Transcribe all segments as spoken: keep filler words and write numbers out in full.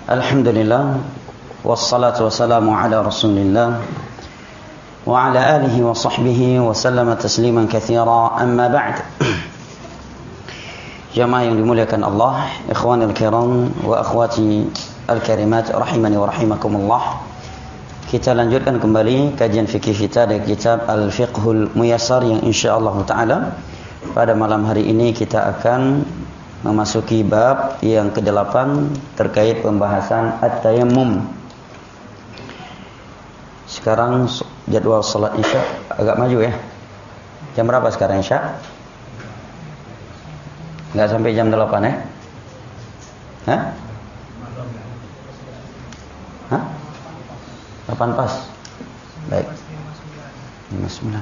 Alhamdulillah, wassalatu wassalamu ala rasulillah wa ala alihi wa sahbihi wa sallama tasliman katsira, amma ba'd. Jamaah yang dimuliakan Allah, ikhwanil kiram wa akhwati al-karimat rahimani wa rahimakumullah. Kita lanjutkan kembali kajian fikih kita dari kitab Al-Fiqhul Muyassar yang insyaallah taala pada malam hari ini kita akan memasuki bab yang kedelapan terkait pembahasan at-tayammum. Sekarang jadwal salat Isya agak maju ya. Jam berapa sekarang Isya? Enggak sampai jam delapan ya? Hah? Hah? delapan pas. Baik. lima sembilan.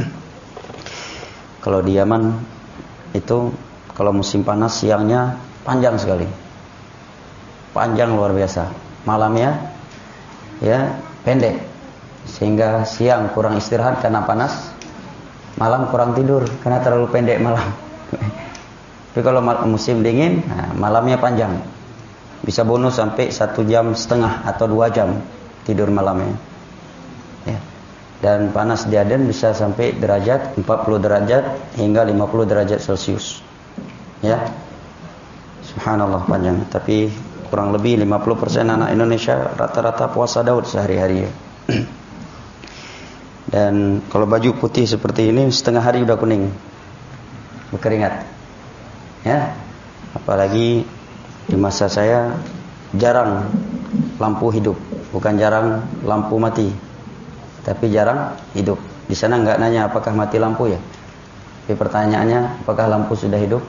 Kalau di Yaman itu kalau musim panas siangnya panjang sekali. Panjang luar biasa. Malamnya ya pendek. Sehingga siang kurang istirahat karena panas, malam kurang tidur karena terlalu pendek malam. Tapi kalau musim dingin, nah, malamnya panjang. Bisa bonus sampai satu jam setengah atau dua jam tidur malamnya. Ya. Dan panas di Aden bisa sampai derajat empat puluh derajat hingga lima puluh derajat Celcius. Ya. Subhanallah panjang. Tapi kurang lebih lima puluh persen anak Indonesia rata-rata puasa Daud sehari-hari. Dan kalau baju putih seperti ini setengah hari udah kuning, berkeringat. Ya. Apalagi di masa saya jarang lampu hidup, bukan jarang lampu mati, tapi jarang hidup. Di sana nggak nanya apakah mati lampu ya, tapi pertanyaannya apakah lampu sudah hidup.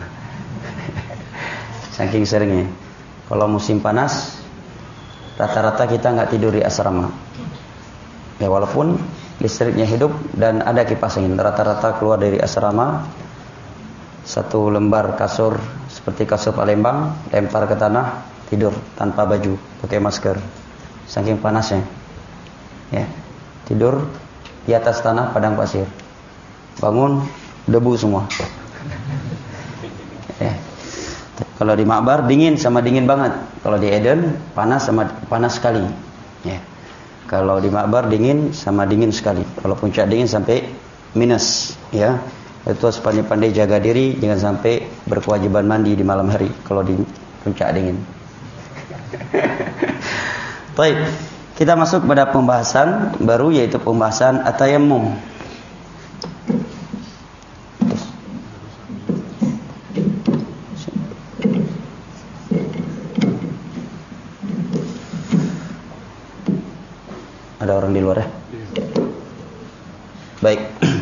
Saking seringnya. Kalau musim panas, rata-rata kita nggak tidur di asrama. Ya walaupun listriknya hidup dan ada kipas angin, rata-rata keluar dari asrama satu lembar kasur seperti kasur Palembang, lempar ke tanah, tidur tanpa baju, pakai masker. Saking panasnya. Ya. Tidur di atas tanah padang pasir. Bangun debu semua. Ya. Kalau di Ma'bar dingin sama dingin banget. Kalau di Eden panas sama panas sekali. Ya. Kalau di Ma'bar dingin sama dingin sekali. Kalau puncak dingin sampai minus, ya. Itu harus pandai-pandai jaga diri, jangan sampai berkewajiban mandi di malam hari kalau di puncak dingin. Baik, kita masuk pada pembahasan baru yaitu pembahasan at-tayammum. Ada orang di luar ya? Baik.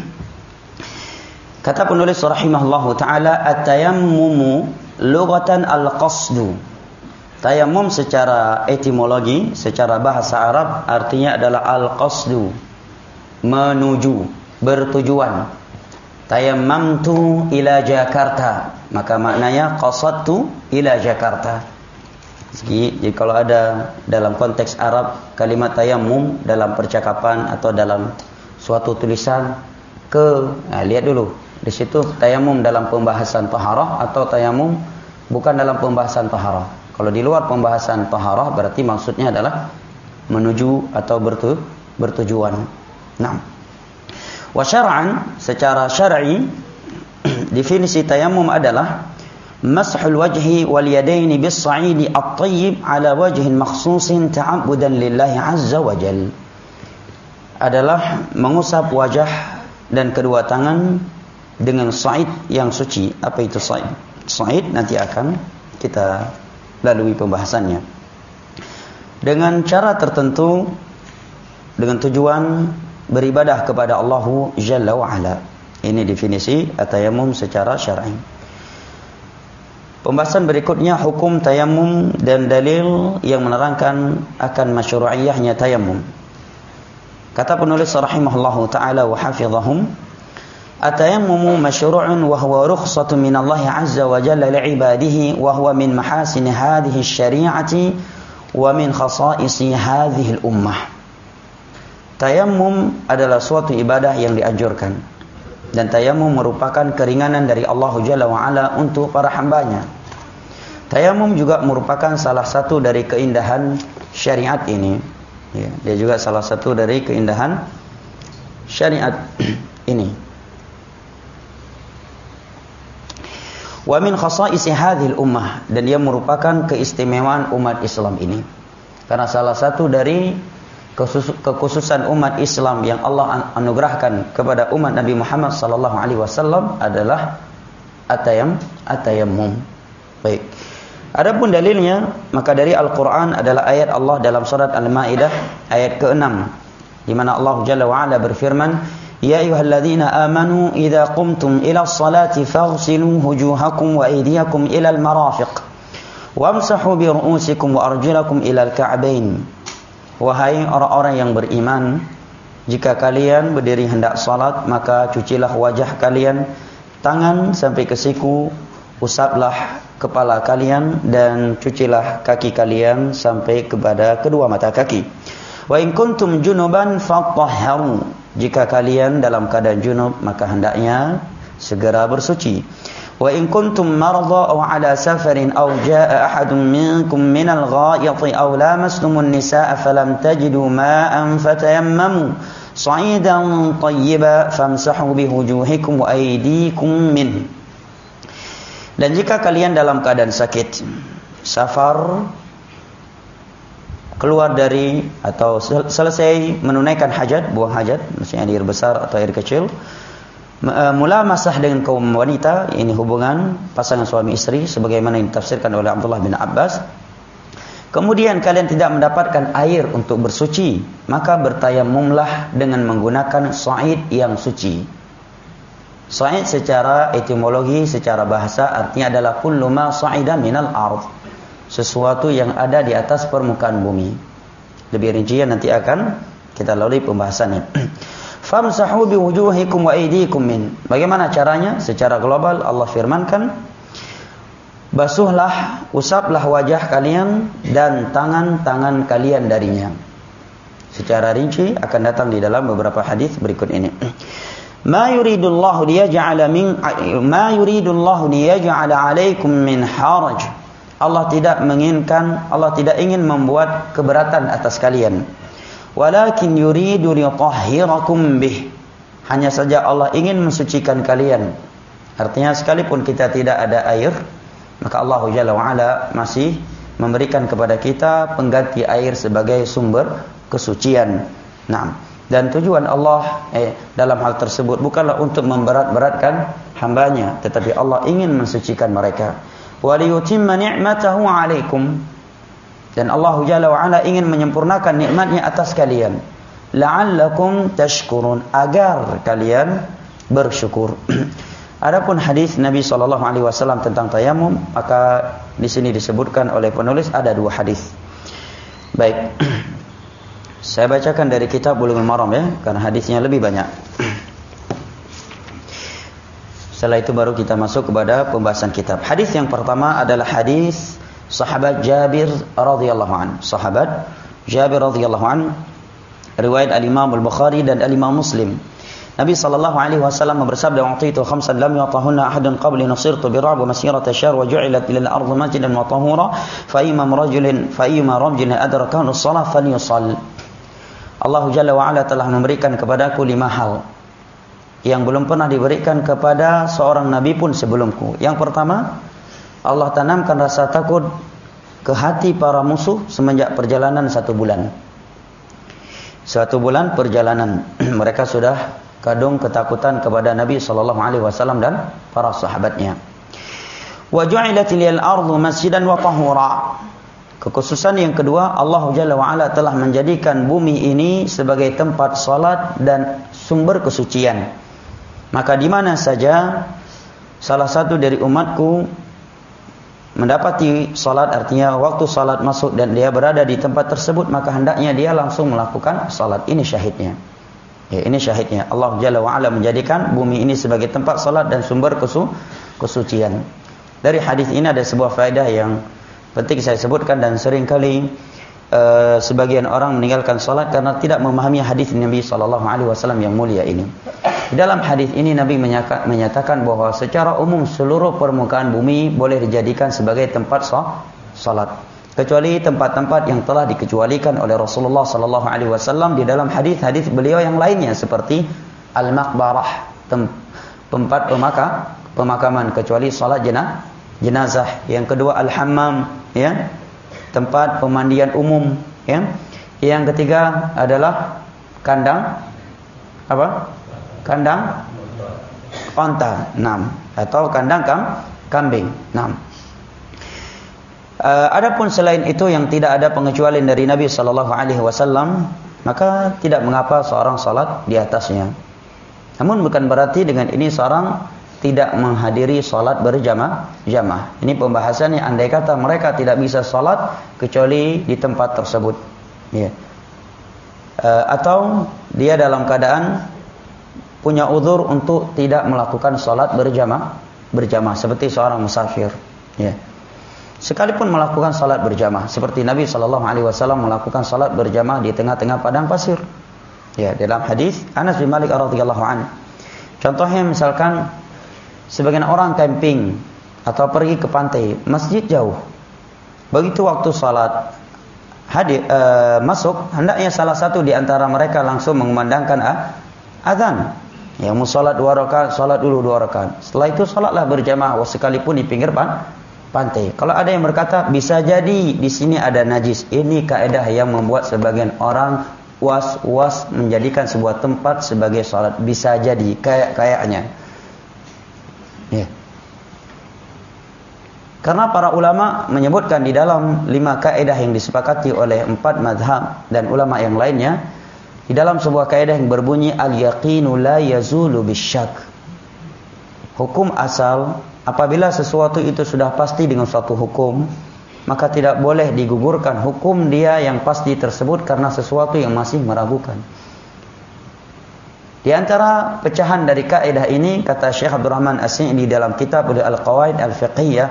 Kata penulis rahimahullahu taala, at-tayammumu lughatan al-qasdu. Tayammum secara etimologi, secara bahasa Arab artinya adalah al-qasdu, menuju, bertujuan. Tayammamtu ila Jakarta, maka maknanya qasadtu ila Jakarta. Jadi kalau ada dalam konteks Arab kalimat tayammum dalam percakapan atau dalam suatu tulisan ke, nah, lihat dulu di situ tayammum dalam pembahasan taharah atau tayammum bukan dalam pembahasan taharah. Kalau di luar pembahasan taharah berarti maksudnya adalah menuju atau bertu, bertujuan. Nah, wa syar'an, secara syar'i definisi tayammum adalah mashul wajhi wal yadaini bis sa'idi at-tayyib ala wajhin makhsusin ta'abbudan lillahi azza wa jal. Adalah mengusap wajah dan kedua tangan dengan sa'id yang suci. Apa itu sa'id? Sa'id nanti akan kita lalui pembahasannya. Dengan cara tertentu, dengan tujuan beribadah kepada Allah Jalla wa Ala. Ini definisi at-tayammum secara syar'i. Pembahasan berikutnya hukum tayammum dan dalil yang menerangkan akan masyru'iyahnya tayammum. Kata penulis rahimahullahu taala wa hafizahum, at-tayammumu masyru'un wa huwa rukhsatun min Allah azza wa jalla li'ibadihi wa huwa min mahasin hadhihi asy-syari'ati wa min khasa'isi hadhihi al-ummah. Tayammum adalah suatu ibadah yang dianjurkan, dan tayammum merupakan keringanan dari Allah Jalla wa Ala untuk para hambanya. Tayamum juga merupakan salah satu dari keindahan syariat ini. Ya, dia juga salah satu dari keindahan syariat ini. Wa min khasa'isi hadhil ummah, dan dia merupakan keistimewaan umat Islam ini. Karena salah satu dari kekhususan umat Islam yang Allah anugerahkan kepada umat Nabi Muhammad sallallahu alaihi wasallam adalah atayam atayammum. Baik. Adapun dalilnya, maka dari Al-Qur'an adalah ayat Allah dalam surat Al-Maidah ayat keenam, di mana Allah Jalla wa Ala berfirman, "Ya ayyuhalladzina amanu idza qumtum ila sholati faghsilu wujuhakum wa aydiyakum ila al-marafiq wamsahu bi ru'usikum wa arjulakum ila al-ka'bain." Wahai orang-orang yang beriman, jika kalian berdiri hendak salat, maka cucilah wajah kalian, tangan sampai ke siku, usaplah kepala kalian, dan cucilah kaki kalian sampai kepada kedua mata kaki. Wa in kuntum junuban fatahharu, jika kalian dalam keadaan junub, maka hendaknya segera bersuci. Wa in kuntum marda aw ala safarin aw jaa ahadun minkum minal ghaa'iti aw lamastumun nisaa falam tajidu ma'an fatayammamu sa'idan tayyiban famsahu biwujuhikum wa aydikum min. Dan jika kalian dalam keadaan sakit, safar, keluar dari atau selesai menunaikan hajat, buang hajat, maksudnya air besar atau air kecil, mula masah dengan kaum wanita, ini hubungan pasangan suami istri sebagaimana yang ditafsirkan oleh Abdullah bin Abbas. Kemudian kalian tidak mendapatkan air untuk bersuci, maka bertayamumlah dengan menggunakan sa'id yang suci. Sa'id secara etimologi, secara bahasa artinya adalah kullu ma sa'ida minal ardh, sesuatu yang ada di atas permukaan bumi. Lebih rincian nanti akan kita lalui pembahasannya. Famsahu biwujuhikum wa aydikum min. Bagaimana caranya? Secara global Allah firmankan, basuhlah, usaplah wajah kalian dan tangan-tangan kalian darinya. Secara rinci akan datang di dalam beberapa hadis berikut ini. Ma yuridullahu liyaj'ala min ma yuridullahu liyaj'ala 'alaikum min haraj. Allah tidak menginginkan, Allah tidak ingin membuat keberatan atas kalian. Walakin yuridu liyutahhirakum bih. Hanya saja Allah ingin mensucikan kalian. Artinya sekalipun kita tidak ada air, maka Allah Jalla wa Ala masih memberikan kepada kita pengganti air sebagai sumber kesucian. Nah, dan tujuan Allah eh, dalam hal tersebut bukanlah untuk memberat-beratkan hambanya, tetapi Allah ingin mensucikan mereka. Wa liyutimma ni'matahu 'alaikum. Dan Allah Jalla wa Ala ingin menyempurnakan nikmatnya atas kalian. La'allakum tashkurun, agar kalian bersyukur. Adapun hadis Nabi sallallahu alaihi wasallam tentang tayamum, maka di sini disebutkan oleh penulis ada dua hadis. Baik. Saya bacakan dari kitab Bulughul Maram ya, karena hadisnya lebih banyak. Setelah itu baru kita masuk kepada pembahasan kitab. Hadis yang pertama adalah hadis sahabat Jabir radhiyallahu an. Sahabat Jabir radhiyallahu an, riwayat al-Imam al-Bukhari dan al-Imam Muslim. Nabi sallallahu alaihi wasallam bersabda, "Wa'titu khamsan lam yatahunna ahadun qabli nusirtu bir'ab wa masirata syahr wa ju'ilat lil ardi masjidan wa tahura fa imam rajulin fa imam rajulin adrakahu as-salah falyusall." Allah Jalla wa Ala telah memberikan kepadaku lima hal yang belum pernah diberikan kepada seorang nabi pun sebelumku. Yang pertama, Allah tanamkan rasa takut ke hati para musuh semenjak perjalanan satu bulan. Satu bulan perjalanan, mereka sudah kadung ketakutan kepada Nabi sallallahu alaihi wasallam dan para sahabatnya. Wa ju'ilat lil ardu masjidan wa tahura. Kekhususan yang kedua, Allah Jalla wa Ala telah menjadikan bumi ini sebagai tempat salat dan sumber kesucian. Maka di mana saja salah satu dari umatku mendapati salat, artinya waktu salat masuk dan dia berada di tempat tersebut, maka hendaknya dia langsung melakukan salat. Ini syahidnya. Ya, ini syahidnya. Allah Jalla wa Ala menjadikan bumi ini sebagai tempat salat dan sumber kesu kesucian. Dari hadis ini ada sebuah faedah yang penting saya sebutkan, dan seringkali uh, sebagian orang meninggalkan salat karena tidak memahami hadis Nabi sallallahu alaihi wasallam yang mulia ini. Di dalam hadis ini Nabi menyatakan bahwa secara umum seluruh permukaan bumi boleh dijadikan sebagai tempat salat, kecuali tempat-tempat yang telah dikecualikan oleh Rasulullah sallallahu alaihi wasallam di dalam hadis-hadis beliau yang lainnya seperti al-maqbarah, tempat pemaka, pemakaman, kecuali salat jenazah, jenazah. Yang kedua al-hammam, ya, tempat pemandian umum, ya. Yang ketiga adalah kandang apa? Kandang onta, enam, atau kandang kam, kambing, enam. Uh, adapun selain itu yang tidak ada pengecualian dari Nabi sallallahu alaihi wasallam, maka tidak mengapa seorang salat di atasnya. Namun bukan berarti dengan ini seorang tidak menghadiri salat berjamaah. Jamaah. Ini pembahasannya andai kata mereka tidak bisa salat kecuali di tempat tersebut. Ya. Uh, atau dia dalam keadaan punya uzur untuk tidak melakukan salat berjamaah, berjamaah seperti seorang musafir, ya. Sekalipun melakukan salat berjamaah seperti Nabi sallallahu alaihi wasallam melakukan salat berjamaah di tengah-tengah padang pasir. Ya, dalam hadis Anas bin Malik radhiyallahu anhu. Contohnya misalkan sebagian orang camping atau pergi ke pantai, masjid jauh. Begitu waktu salat hadir uh, masuk, hendaknya salah satu di antara mereka langsung mengumandangkan uh, azan. Ya, mau salat dua rakaat, salat dulu dua rakaat. Setelah itu salatlah berjamaah sekalipun di pinggir pantai. Kalau ada yang berkata bisa jadi di sini ada najis, ini kaidah yang membuat sebagian orang was-was menjadikan sebuah tempat sebagai salat. Bisa jadi kayak kayaknya. Ya. Karena para ulama menyebutkan di dalam lima kaidah yang disepakati oleh empat mazhab dan ulama yang lainnya, di dalam sebuah kaidah yang berbunyi al-yaqinu la yazulu bisyak. Hukum asal, apabila sesuatu itu sudah pasti dengan suatu hukum, maka tidak boleh digugurkan hukum dia yang pasti tersebut karena sesuatu yang masih meragukan. Di antara pecahan dari kaidah ini, kata Syekh Abdurrahman As-Sa'di dalam kitab Al-Qawaid Al-Fiqhiyah,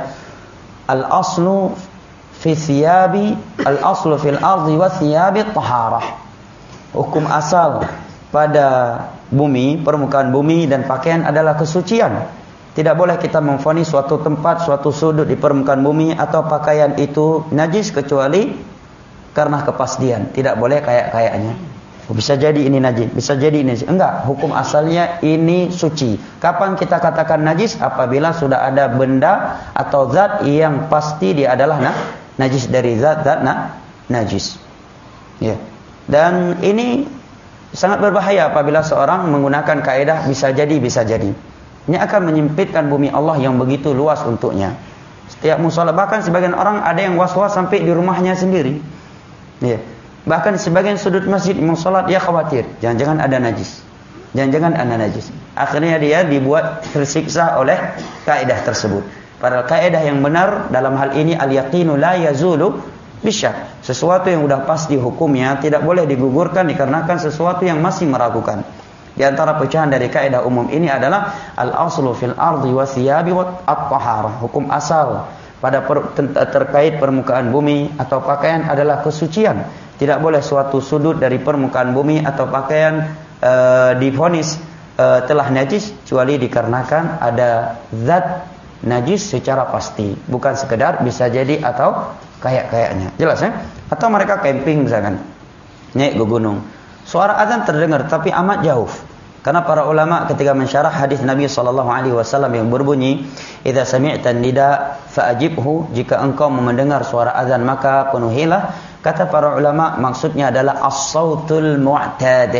al-aslu fi thiyabi, al-aslu fil ardi wa thiyabi taharah. Hukum asal pada bumi, permukaan bumi dan pakaian adalah kesucian. Tidak boleh kita memvonis suatu tempat, suatu sudut di permukaan bumi atau pakaian itu najis kecuali karena kepastian. Tidak boleh kayak-kayaknya. Bisa jadi ini najis, bisa jadi ini najis. Enggak, hukum asalnya ini suci. Kapan kita katakan najis? Apabila sudah ada benda atau zat yang pasti dia adalah nah, najis dari zat-zat nah, najis. Ya. Yeah. Dan ini sangat berbahaya apabila seorang menggunakan kaidah bisa jadi, bisa jadi. Ini akan menyempitkan bumi Allah yang begitu luas untuknya. Setiap musola, bahkan sebagian orang ada yang was-was sampai di rumahnya sendiri. Ya. Bahkan sebagian sudut masjid mau sholat dia khawatir, jangan-jangan ada najis. Jangan-jangan ada najis. Akhirnya dia dibuat tersiksa oleh kaidah tersebut. Padahal kaidah yang benar dalam hal ini al-yaqinu la yazulu bisyak. Sesuatu yang sudah pasti hukumnya tidak boleh digugurkan dikarenakan sesuatu yang masih meragukan. Di antara pecahan dari kaidah umum ini adalah al-aslu fil ardi wa thiyabi wa at-taharah. Hukum asal pada per, terkait permukaan bumi atau pakaian adalah kesucian. Tidak boleh suatu sudut dari permukaan bumi atau pakaian e, divonis e, telah najis kecuali dikarenakan ada zat najis secara pasti, bukan sekedar bisa jadi atau kayak-kayaknya. Jelas ya? Atau mereka camping misalkan, naik ke gunung. Suara azan terdengar tapi amat jauh. Karena para ulama ketika mensyarah hadis Nabi sallallahu alaihi wasallam yang berbunyi, "Idza sami'ta nida fa'ajibhu," jika engkau mendengar suara azan maka penuhilah. Kata para ulama maksudnya adalah as-sautul mu'tad,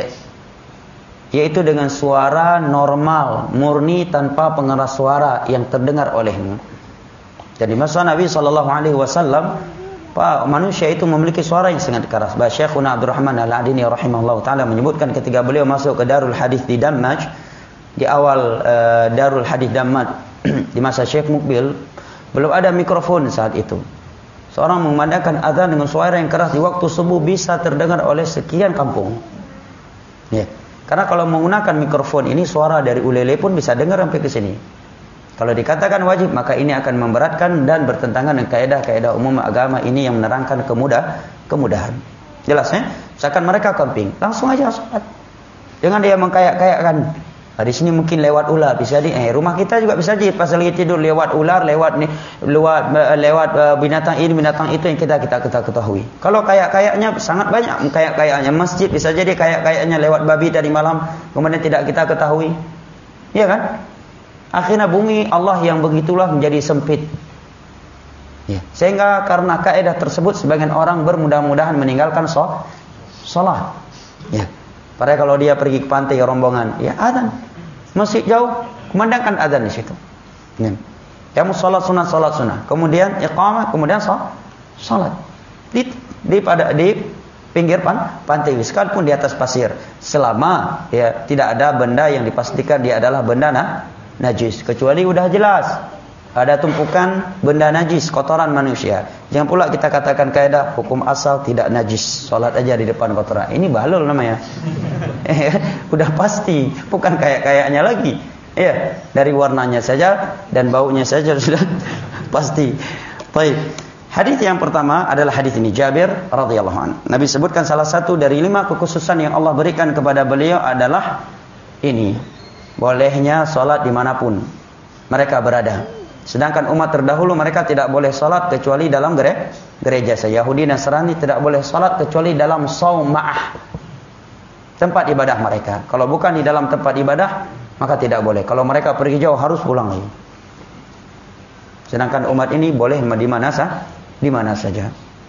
yaitu dengan suara normal, murni tanpa pengeras suara yang terdengar olehmu. Jadi masa Nabi sallallahu alaihi wasallam, Pak, manusia itu memiliki suara yang sangat keras. Bah Syekhuna Abdurrahman Al-Adini rahimahullah taala menyebutkan ketika beliau masuk ke Darul Hadis di Damaj, di awal uh, Darul Hadis Damaj di masa Syekh Mukbil, belum ada mikrofon saat itu. Seorang memandangkan azan dengan suara yang keras di waktu subuh bisa terdengar oleh sekian kampung. Ya. Karena kalau menggunakan mikrofon ini suara dari ulele pun bisa dengar sampai ke sini. Kalau dikatakan wajib maka ini akan memberatkan dan bertentangan dengan kaidah-kaidah umum agama ini yang menerangkan kemudah kemudahan. Jelas ya? Misalkan mereka camping, langsung aja sholat. Jangan dia mengkayak-kayakkan. Nah, di sini mungkin lewat ular bisa di eh rumah kita juga bisa jadi pas lagi tidur lewat ular, lewat nih, lewat lewat uh, binatang ini, binatang itu yang kita kita kita ketahui. Kalau kayak-kayaknya sangat banyak, kayak-kayaknya masjid bisa jadi kayak-kayaknya lewat babi tadi malam, kemudian tidak kita ketahui. Iya kan? Akhirnya bumi Allah yang begitulah menjadi sempit. Ya. Sehingga karena kaidah tersebut sebagian orang bermudah-mudahan meninggalkan sholat. Ya. Padahal kalau dia pergi ke pantai rombongan, ya adzan. Masih jauh, kumandangkan adzan di situ. Ya. Kamu sholat sunat, sholat sunat. Kemudian iqamah, kemudian sholat. Di, di pada di pinggir pan, pantai, sekalipun di atas pasir. Selama ya tidak ada benda yang dipastikan dia adalah benda nah, najis. Kecuali udah jelas ada tumpukan benda najis, kotoran manusia. Jangan pula kita katakan kaidah hukum asal tidak najis, sholat aja di depan kotoran. Ini bahlul namanya. Udah pasti, bukan kayak-kayaknya lagi. Ya, dari warnanya saja dan baunya saja sudah pasti. Baik. Hadis yang pertama adalah hadis ini Jabir radhiyallahu anhu. Nabi sebutkan salah satu dari lima kekhususan yang Allah berikan kepada beliau adalah ini. Bolehnya sholat dimanapun mereka berada. Sedangkan umat terdahulu mereka tidak boleh salat kecuali dalam gereja. Yahudi Nasrani tidak boleh salat kecuali dalam saumah, tempat ibadah mereka. Kalau bukan di dalam tempat ibadah maka tidak boleh. Kalau mereka pergi jauh harus pulang lagi. Sedangkan umat ini boleh di mana saja, di mana saja.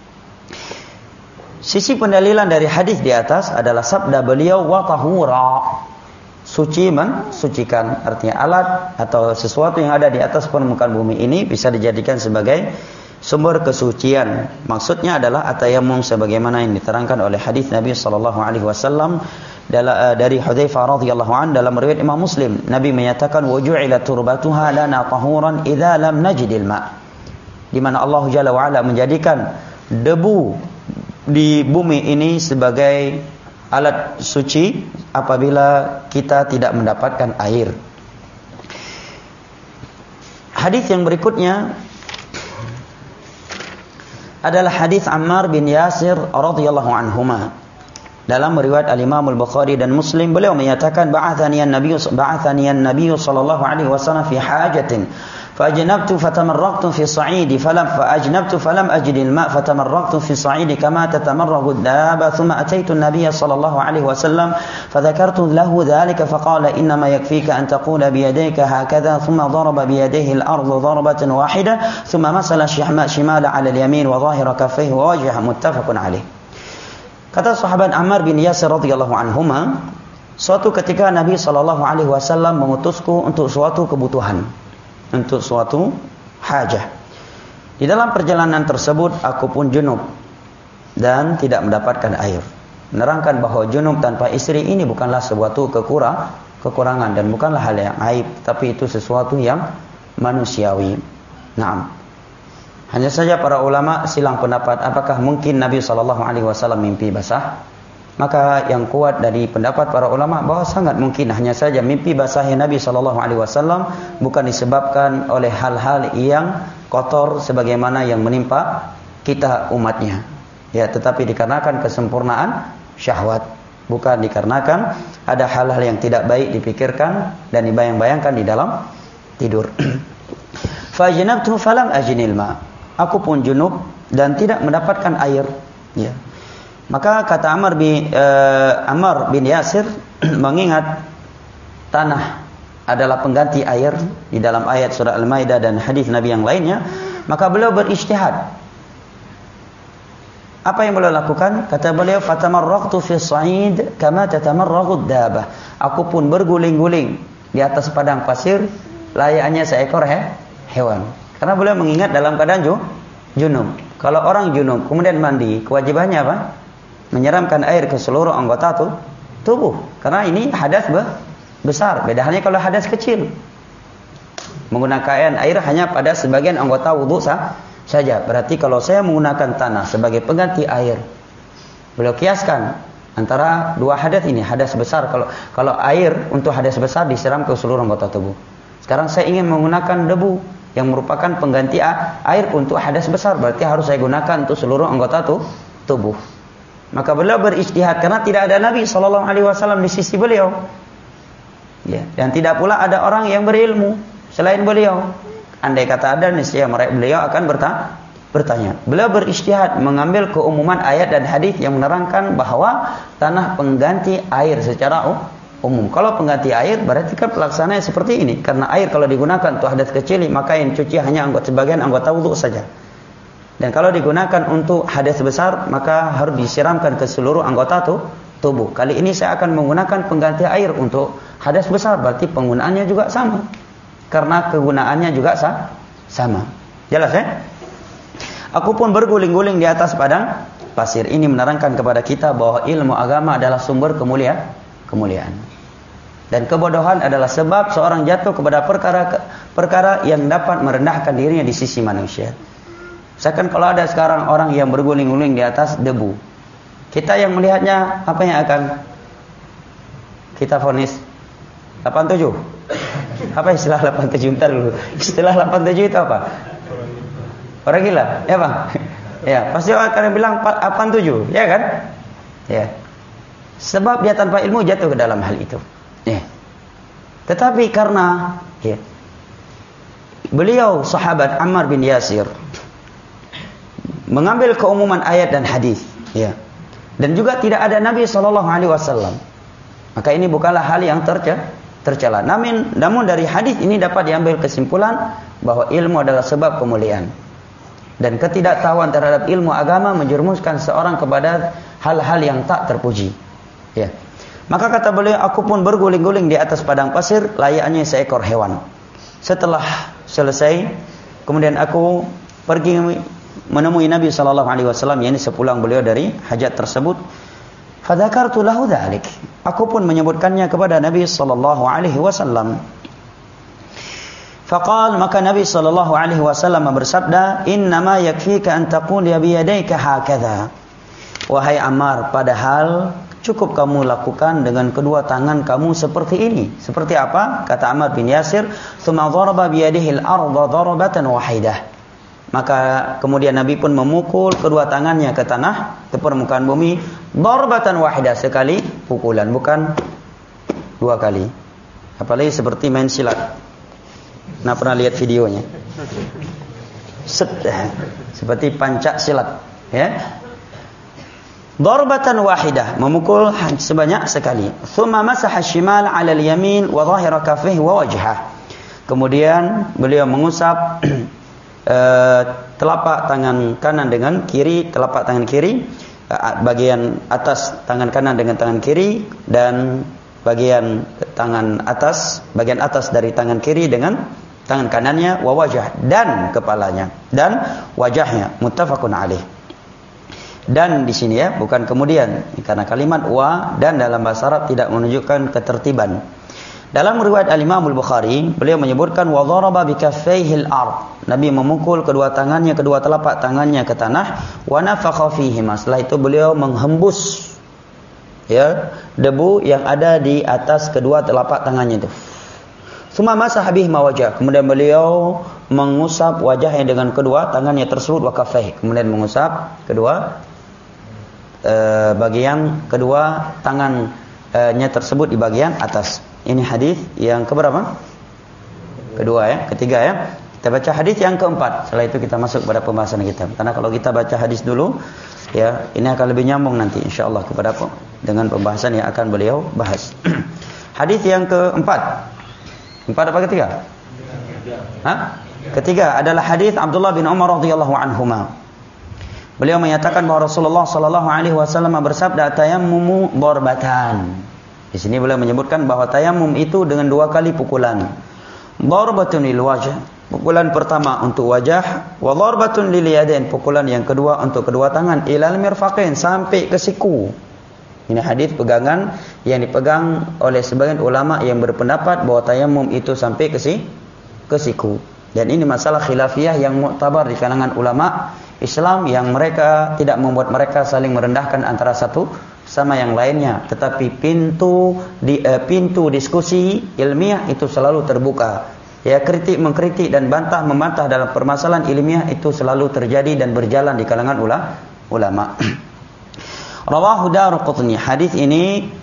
Sisi pendalilan dari hadis di atas adalah sabda beliau wa tahura. Suci mensucikan, artinya alat atau sesuatu yang ada di atas permukaan bumi ini bisa dijadikan sebagai sumber kesucian. Maksudnya adalah at-tayammum sebagaimana yang diterangkan oleh hadis Nabi sallallahu alaihi wasallam dari Hudzaifah radhiyallahu anhu dalam riwayat Imam Muslim. Nabi menyatakan wa ju'ilat turbatuha lana tahuran idza lam najidil ma'. Di mana Allah Jalla wa ala menjadikan debu di bumi ini sebagai alat suci apabila kita tidak mendapatkan air. Hadis yang berikutnya adalah hadis Ammar bin Yasir radhiyallahu anhuma. Dalam riwayat Al-Imam Al-Bukhari dan Muslim beliau menyatakan ba'athani an-nabiy ba'athani an-nabiy sallallahu alaihi wasallam fi hajatin فأجنبت فتمرغت في الصعيد فلم فأجنبت فلم أجد الماء فتمرغت في الصعيد كما تتمرغ الدابة ثم أتيت النبي صلى الله عليه وسلم فذكرت له ذلك فقال إنما يكفيك أن تقول بيديك هكذا ثم ضرب بيديه الأرض ضربة واحدة ثم مسل شمال على اليمين وظاهر كفيه ووجهه متفق عليه. Kata sahabat Ammar bin Yasir radhiyallahu anhuma, suatu ketika Nabi sallallahu alaihi wasallam mengutusku untuk suatu kebutuhan, untuk suatu hajah. Di dalam perjalanan tersebut aku pun junub dan tidak mendapatkan air. Menerangkan bahwa junub tanpa istri ini bukanlah sesuatu kekurang, kekurangan dan bukanlah hal yang aib, tapi itu sesuatu yang manusiawi. Naam. Hanya saja para ulama silang pendapat apakah mungkin Nabi sallallahu alaihi wasallam mimpi basah? Maka yang kuat dari pendapat para ulama bahwa sangat mungkin, hanya saja mimpi basahnya Nabi sallallahu alaihi wasallam bukan disebabkan oleh hal-hal yang kotor sebagaimana yang menimpa kita umatnya. Ya, tetapi dikarenakan kesempurnaan syahwat, bukan dikarenakan ada hal-hal yang tidak baik dipikirkan dan dibayang-bayangkan di dalam tidur. Fajnabtu falam ajnil ma. Aku pun junub dan tidak mendapatkan air. Ya. Maka kata Ammar bin uh, Ammar bin Yasir mengingat tanah adalah pengganti air di dalam ayat surah Al-Maidah dan hadis Nabi yang lainnya, maka beliau berijtihad. Apa yang beliau lakukan? Kata beliau, "Fatamarraqtu fi as-sa'id kama tatamarraqu ad-dabah." Aku pun berguling-guling di atas padang pasir layaknya seekor he, hewan. Karena beliau mengingat dalam keadaan junub. Kalau orang junub kemudian mandi, kewajibannya apa? Menyiramkan air ke seluruh anggota tuh, tubuh. Karena ini hadas besar. Beda halnya kalau hadas kecil. Menggunakan air hanya pada sebagian anggota wudu sah, saja. Berarti kalau saya menggunakan tanah sebagai pengganti air, beliau kiaskan antara dua hadas ini. Hadas besar, kalau kalau air untuk hadas besar disiram ke seluruh anggota tubuh. Sekarang saya ingin menggunakan debu yang merupakan pengganti air untuk hadas besar. Berarti harus saya gunakan untuk seluruh anggota tuh, tubuh. Maka beliau berijtihad karena tidak ada Nabi sallallahu alaihi wasallam di sisi beliau. Ya, dan tidak pula ada orang yang berilmu selain beliau. Andai kata ada, niscaya mereka beliau akan bertanya. bertanya. Beliau berijtihad mengambil keumuman ayat dan hadis yang menerangkan bahwa tanah pengganti air secara umum. Kalau pengganti air berarti kan pelaksananya seperti ini. Karena air kalau digunakan untuk hadas kecil, maka yang cuci hanya anggota sebagian anggota wudu saja. Dan kalau digunakan untuk hadas besar, maka harus disiramkan ke seluruh anggota tuh, tubuh. Kali ini saya akan menggunakan pengganti air untuk hadas besar, berarti penggunaannya juga sama. Karena kegunaannya juga sah, sama. Jelas ya? Aku pun berguling-guling di atas padang pasir. Ini menerangkan kepada kita bahwa ilmu agama adalah sumber kemuliaan, kemuliaan. Dan kebodohan adalah sebab seorang jatuh kepada perkara-perkara yang dapat merendahkan dirinya di sisi manusia. Misalkan kalau ada sekarang orang yang berguling-guling di atas debu, kita yang melihatnya apa yang akan kita vonis? delapan puluh tujuh. Apa istilah delapan puluh tujuh? Bentar dulu. Istilah delapan puluh tujuh itu apa? Orang gila, ya bang? Ya, pasti orang akan bilang delapan puluh tujuh, ya kan? Ya. Sebab dia tanpa ilmu jatuh ke dalam hal itu. Ya. Tetapi karena ya, beliau sahabat Ammar bin Yasir mengambil keumuman ayat dan hadis, ya. Dan juga tidak ada Nabi shallallahu alaihi wasallam. Maka ini bukanlah hal yang tercela. tercela. Namun, namun dari hadis ini dapat diambil kesimpulan bahwa ilmu adalah sebab kemuliaan. Dan ketidaktahuan terhadap ilmu agama menjerumuskan seorang kepada hal-hal yang tak terpuji. Ya. Maka kata beliau, aku pun berguling-guling di atas padang pasir layaknya seekor hewan. Setelah selesai, kemudian aku pergi menemui Nabi sallallahu alaihi wasallam, yakni sepulang beliau dari hajat tersebut. Fadzakartu lahu dzalik. Aku pun menyebutkannya kepada Nabi sallallahu alaihi wasallam. Faqal, maka Nabi sallallahu alaihi wasallam bersabda, "Innama yakfika an taqul ya biyadayka hakadha." Wahai Ammar, padahal cukup kamu lakukan dengan kedua tangan kamu seperti ini. Seperti apa? Kata Ammar bin Yasir, "Tsumma daraba biyadihi al-ardha darbatan wahidah." Maka kemudian Nabi pun memukul kedua tangannya ke tanah, ke permukaan bumi, darbatan wahidah, sekali pukulan, bukan dua kali. Apalagi seperti main silat. Nah, pernah lihat videonya? Set, seperti pancak silat, ya. Darbatan wahidah, memukul sebanyak sekali. Thumma masaha shimal 'ala al-yamin wa dhahira kaffihi wa wajhah. Kemudian beliau mengusap uh, telapak tangan kanan dengan kiri, telapak tangan kiri, uh, bagian atas tangan kanan dengan tangan kiri, dan bagian tangan atas, bagian atas dari tangan kiri dengan tangan kanannya, wa wajah, dan kepalanya, dan wajahnya. Muttafaqun alaih. Dan di sini ya, bukan kemudian, karena kalimat wa dan dalam bahasa Arab tidak menunjukkan ketertiban. Dalam riwayat Al-Imam Al-Bukhari, beliau menyebutkan wa dharaba bi kaffayhi al-ard. Nabi memukul kedua tangannya, kedua telapak tangannya ke tanah, wa nafakha fihima. Setelah itu beliau menghembus ya debu yang ada di atas kedua telapak tangannya itu. Tsumma masaha bihima wajah. Kemudian beliau mengusap wajahnya dengan kedua tangannya tersebut, wa kaffayhi. Kemudian mengusap kedua eh, bagian kedua tangannya tersebut di bagian atas. Ini hadis yang keberapa? Kedua ya, ketiga ya. Kita baca hadis yang keempat. Setelah itu kita masuk pada pembahasan kita. Karena kalau kita baca hadis dulu, ya, ini akan lebih nyambung nanti insyaallah kepada dengan pembahasan yang akan beliau bahas. Hadis yang keempat. Empat apa ketiga? Hah? Ketiga adalah hadis Abdullah bin Umar radhiyallahu anhuma. Beliau menyatakan bahwa Rasulullah sallallahu alaihi wasallam bersabda, "Tayammumu darbatan." Di sini beliau menyebutkan bahwa tayammum itu dengan dua kali pukulan. Darbatun lil wajh, pukulan pertama untuk wajah, wa darbatun lil yadain, pukulan yang kedua untuk kedua tangan, ilal mirfaqain, sampai ke siku. Ini hadis pegangan yang dipegang oleh sebagian ulama yang berpendapat bahwa tayammum itu sampai ke si ke siku. Dan ini masalah khilafiyah yang muktabar di kalangan ulama Islam, yang mereka tidak membuat mereka saling merendahkan antara satu sama yang lainnya, tetapi pintu di eh, pintu diskusi ilmiah itu selalu terbuka. Ya, kritik mengkritik dan bantah membantah dalam permasalahan ilmiah itu selalu terjadi dan berjalan di kalangan ula, ulama. Rawahu Daruqutni. Hadis ini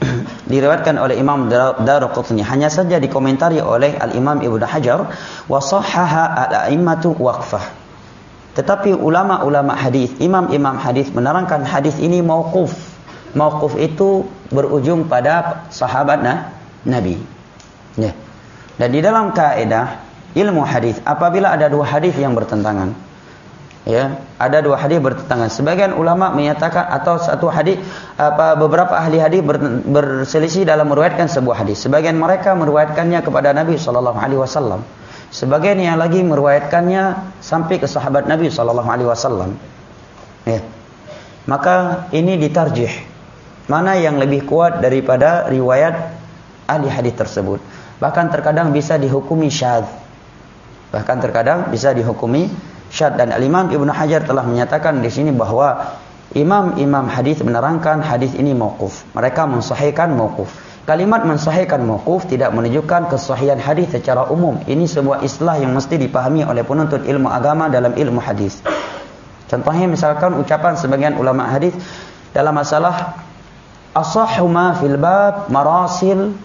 diriwayatkan oleh Imam Daruqutni, hanya saja dikomentari oleh Al-Imam Ibnu Hajar, wa sahhaha al-a'immatu waqfah. Tetapi ulama-ulama hadis, imam-imam hadis menerangkan hadis ini mauquf. Mauquf itu berujung pada sahabat nah, Nabi. Ya. Dan di dalam kaidah ilmu hadis, apabila ada dua hadis yang bertentangan, ya, ada dua hadis bertentangan. Sebagian ulama menyatakan atau satu hadis apa beberapa ahli hadis ber, berselisih dalam meriwayatkan sebuah hadis. Sebagian mereka meriwayatkannya kepada Nabi sallallahu alaihi wasallam. Sebagian yang lagi meriwayatkannya sampai ke sahabat Nabi sallallahu alaihi wasallam. Ya. Maka ini ditarjih. Mana yang lebih kuat daripada riwayat ahli hadis tersebut. Bahkan terkadang bisa dihukumi syadz. Bahkan terkadang bisa dihukumi syadz, dan Al-Imam Ibnu Hajar telah menyatakan di sini bahwa imam-imam hadis menerangkan hadis ini mauquf. Mereka mensahihkan mauquf. Kalimat mensahihkan mauquf tidak menunjukkan kesahihan hadis secara umum. Ini sebuah istilah yang mesti dipahami oleh penuntut ilmu agama dalam ilmu hadis. Contohnya misalkan ucapan sebagian ulama hadis dalam masalah ashahhu ma fil bab marasil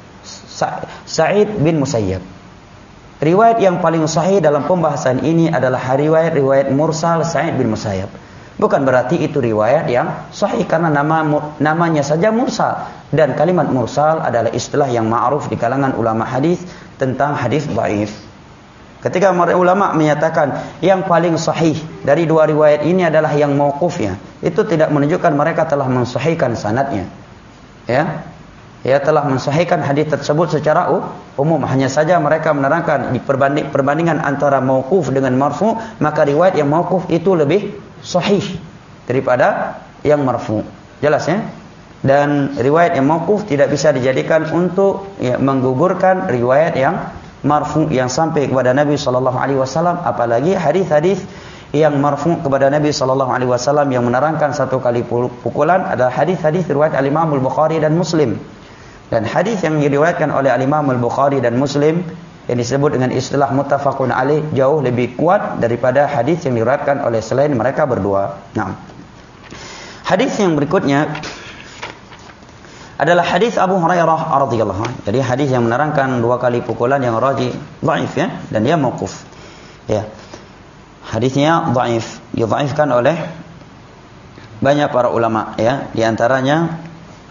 Sa'id bin Musayyab. Riwayat yang paling sahih dalam pembahasan ini adalah riwayat-riwayat mursal Sa'id bin Musayyab. Bukan berarti itu riwayat yang sahih karena nama namanya saja mursal, dan kalimat mursal adalah istilah yang ma'ruf di kalangan ulama hadis tentang hadis dhaif. Ketika ulama menyatakan yang paling sahih dari dua riwayat ini adalah yang mauqufnya, itu tidak menunjukkan mereka telah mensahihkan sanadnya. Ya. Ya telah mensahihkan hadis tersebut secara umum, hanya saja mereka menerangkan di perbanding, perbandingan antara mauquf dengan marfu, maka riwayat yang mauquf itu lebih sahih daripada yang marfu. Jelas ya? Dan riwayat yang mauquf tidak bisa dijadikan untuk ya, menggugurkan riwayat yang marfu yang sampai kepada Nabi sallallahu alaihi wasallam, apalagi hadis-hadis yang marfu kepada Nabi sallallahu alaihi wasallam yang menerangkan satu kali pukulan adalah hadis-hadis riwayat Al-Imam Al-Bukhari dan Muslim. Dan hadis yang diriwayatkan oleh Al-Imam Al-Bukhari dan Muslim yang disebut dengan istilah muttafaqun alaih jauh lebih kuat daripada hadis yang diriwayatkan oleh selain mereka berdua. Nah, hadis yang berikutnya adalah hadis Abu Hurairah radhiyallahu anhu. Jadi hadis yang menerangkan dua kali pukulan yang rajih dhaif ya, dan dia mauquf. Ya. Hadisnya dhaif, didhaifkan oleh banyak para ulama ya, di antaranya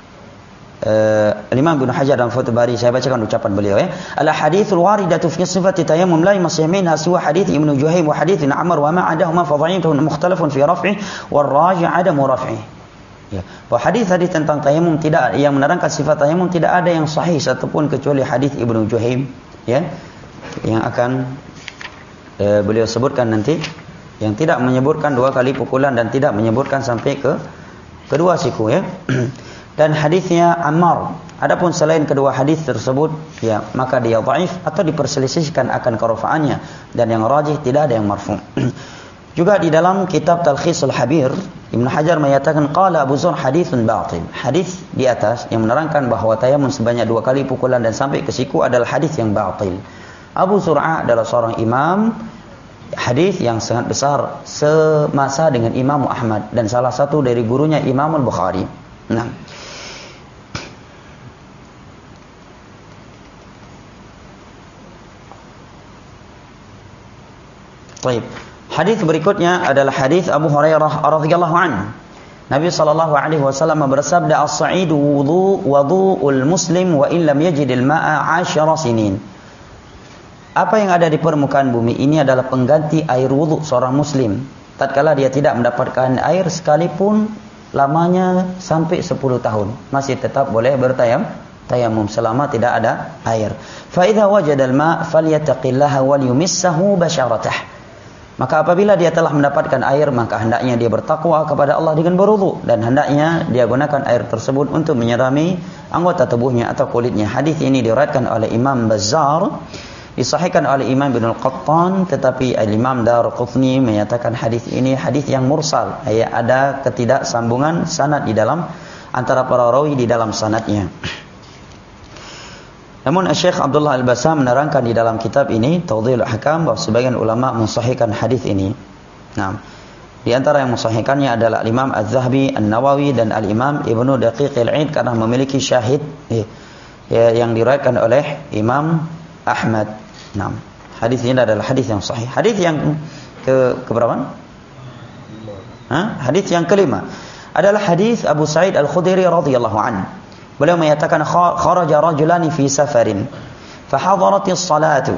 Uh, Imam Ibnu Hajar dalam Fathul Bari, saya bacakan ucapan beliau ya. Al haditsul waridatu fi sifati tayammum la yasminha siwa hadits Ibnu Juhaym wa hadits Amr wa ma adahuma fa dha'ifun mukhtalafun fi raf'i wal raji' adamu raf'i. Ya, bahwa hadis-hadis tentang tayammum tidak yang menerangkan sifat tayammum tidak ada yang sahih satupun kecuali hadis Ibnu Juhaym ya, yang akan uh, beliau sebutkan nanti, yang tidak menyebutkan dua kali pukulan dan tidak menyebutkan sampai ke kedua siku ya. Dan hadisnya Ammar. Adapun selain kedua hadis tersebut, ya maka dia dhaif atau diperselisihkan akan kerofaannya, dan yang rajih tidak ada yang marfu. Juga di dalam kitab Talkhisul Habir, Ibnu Hajar menyatakan qala Abu Zur haditsun batil. Hadis di atas yang menerangkan bahwa tayammum sebanyak dua kali pukulan dan sampai ke siku adalah hadis yang batil. Abu Zur'ah adalah seorang imam hadis yang sangat besar semasa dengan Imam Ahmad dan salah satu dari gurunya Imam Al-Bukhari. Nah, baik. Hadis berikutnya adalah hadis Abu Hurairah radhiyallahu anhu. Nabi sallallahu alaihi wasallam bersabda, "As-sa'idu wudu wudu'ul muslim wa in lam yajid al-ma'a 'ashara sinin." Apa yang ada di permukaan bumi ini adalah pengganti air wudu seorang muslim tatkala dia tidak mendapatkan air sekalipun lamanya sampai sepuluh tahun, masih tetap boleh bertayam tayamum selama tidak ada air. Fa idza wajada al-ma' falyattaqillaha wal yumissahu basharatah. Maka apabila dia telah mendapatkan air, maka hendaknya dia bertakwa kepada Allah dengan berwudu, dan hendaknya dia gunakan air tersebut untuk menyirami anggota tubuhnya atau kulitnya. Hadis ini diriwayatkan oleh Imam Bazzar, disahihkan oleh Imam Ibnu Qattan, tetapi Imam Daruqutni menyatakan hadis ini hadis yang mursal, ya, ada ketidaksambungan sanad di dalam antara para rawi di dalam sanadnya. Namun Syekh Abdullah Al-Bassam menerangkan di dalam kitab ini Tawdhihul Ahkam bahwa sebagian ulama mensahihkan hadis ini. Nah, Di antara yang mensahihkannya adalah Imam Az-Zahabi, An-Nawawi dan Al-Imam Ibnu Daqiq Al-Aid karena memiliki syahid ya, yang diriwayatkan oleh Imam Ahmad. Nah, hadis ini adalah hadis yang sahih. Hadis yang ke keberapa? Hah? Hadis yang kelima adalah hadis Abu Sa'id Al-Khudri radhiyallahu anhu. Beliau menyatakan kharaja rajulani fi safarin fa hadaratis salatu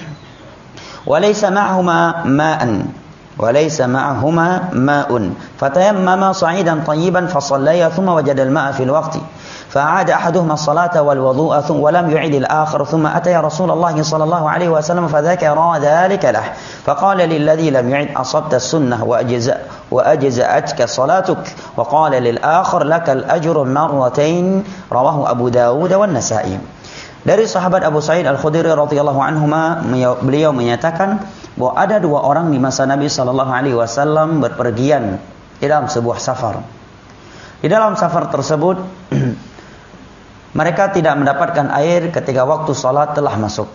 wa laysa ma'ahuma ma'an wa laysa ma'ahuma ma'un fatayammama sa'idan tayyiban fa shallaya thumma wajada al-ma'a fil waqti فأعاد أحدهما الصلاة والوضوء ولم يعد الآخر ثم أتى رسول الله صلى الله عليه وسلم فذكر ذلك له فقال للذي لم يعد أصبت السنة وأجزأ وأجزأتك صلاتك وقال للآخر لك الأجر مرتين رواه أبو داود والنسائي. Dari sahabat Abu Sa'id Al-Khudri radhiyallahu anhuma, beliau menyatakan bahwa ada dua orang di masa Nabi sallallahu alaihi wasallam berpergian di dalam sebuah safar. Di dalam safar tersebut mereka tidak mendapatkan air ketika waktu salat telah masuk.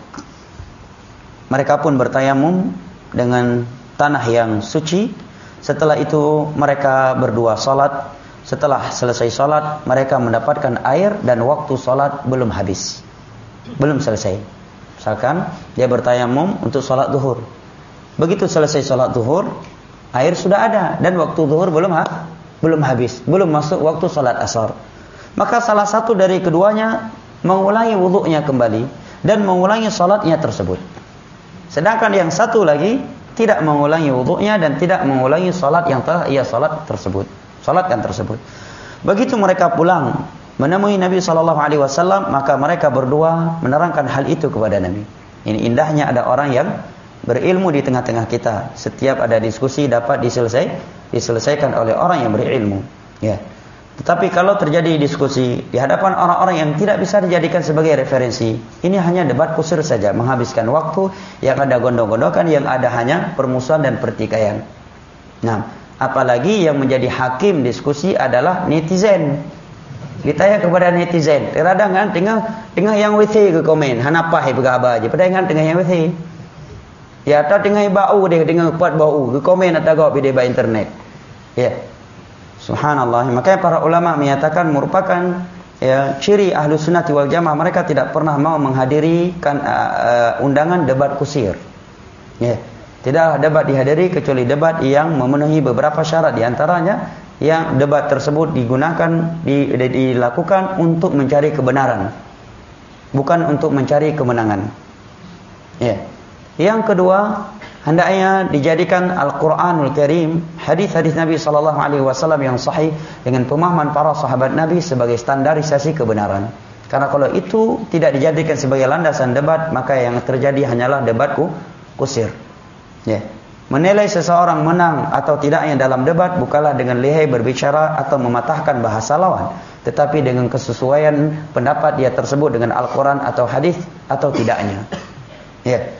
Mereka pun bertayamum dengan tanah yang suci. Setelah itu mereka berdua salat. Setelah selesai salat, mereka mendapatkan air dan waktu salat belum habis. Belum selesai. Misalkan dia bertayamum untuk salat zuhur. Begitu selesai salat zuhur, air sudah ada dan waktu zuhur belum ha? belum habis, belum masuk waktu salat asar. Maka salah satu dari keduanya mengulangi wuduknya kembali dan mengulangi salatnya tersebut. Sedangkan yang satu lagi tidak mengulangi wuduknya dan tidak mengulangi salat yang telah ia salat tersebut. Salatkan tersebut. Begitu mereka pulang menemui Nabi sallallahu alaihi wasallam, maka mereka berdua menerangkan hal itu kepada Nabi. Ini indahnya ada orang yang berilmu di tengah-tengah kita. Setiap ada diskusi dapat diselesai, diselesaikan oleh orang yang berilmu. Ya. Tetapi kalau terjadi diskusi di hadapan orang-orang yang tidak bisa dijadikan sebagai referensi, ini hanya debat kusir saja, menghabiskan waktu, yang ada gondok-gondokan, yang ada hanya permusuhan dan pertikaian. Nah, apalagi yang menjadi hakim diskusi adalah netizen. Ditanya kepada netizen, terkadang kan tengah tengah yang W C ke komen, hanapa he berapa aja, padahal tengah yang W C. Ya, atau tengah bau dia dengan kuat bau, ke komen atau gak video ba internet. Ya. Subhanallah. Makanya para ulama menyatakan merupakan ya, ciri ahlu sunnati wal jamaah, mereka tidak pernah mau menghadiri kan, uh, uh, undangan debat kusir. Ya. Tidak debat dihadiri kecuali debat yang memenuhi beberapa syarat, di antaranya yang debat tersebut digunakan di, di, dilakukan untuk mencari kebenaran, bukan untuk mencari kemenangan. Ya. Yang kedua, hendaknya dijadikan Al-Quranul Karim, hadis-hadis Nabi sallallahu alaihi wasallam yang sahih dengan pemahaman para sahabat Nabi sebagai standarisasi kebenaran. Karena kalau itu tidak dijadikan sebagai landasan debat, maka yang terjadi hanyalah debat kusir. Ya. Menilai seseorang menang atau tidaknya dalam debat bukanlah dengan lihai berbicara atau mematahkan bahasa lawan, tetapi dengan kesesuaian pendapat dia tersebut dengan Al-Quran atau hadis atau tidaknya. Ya.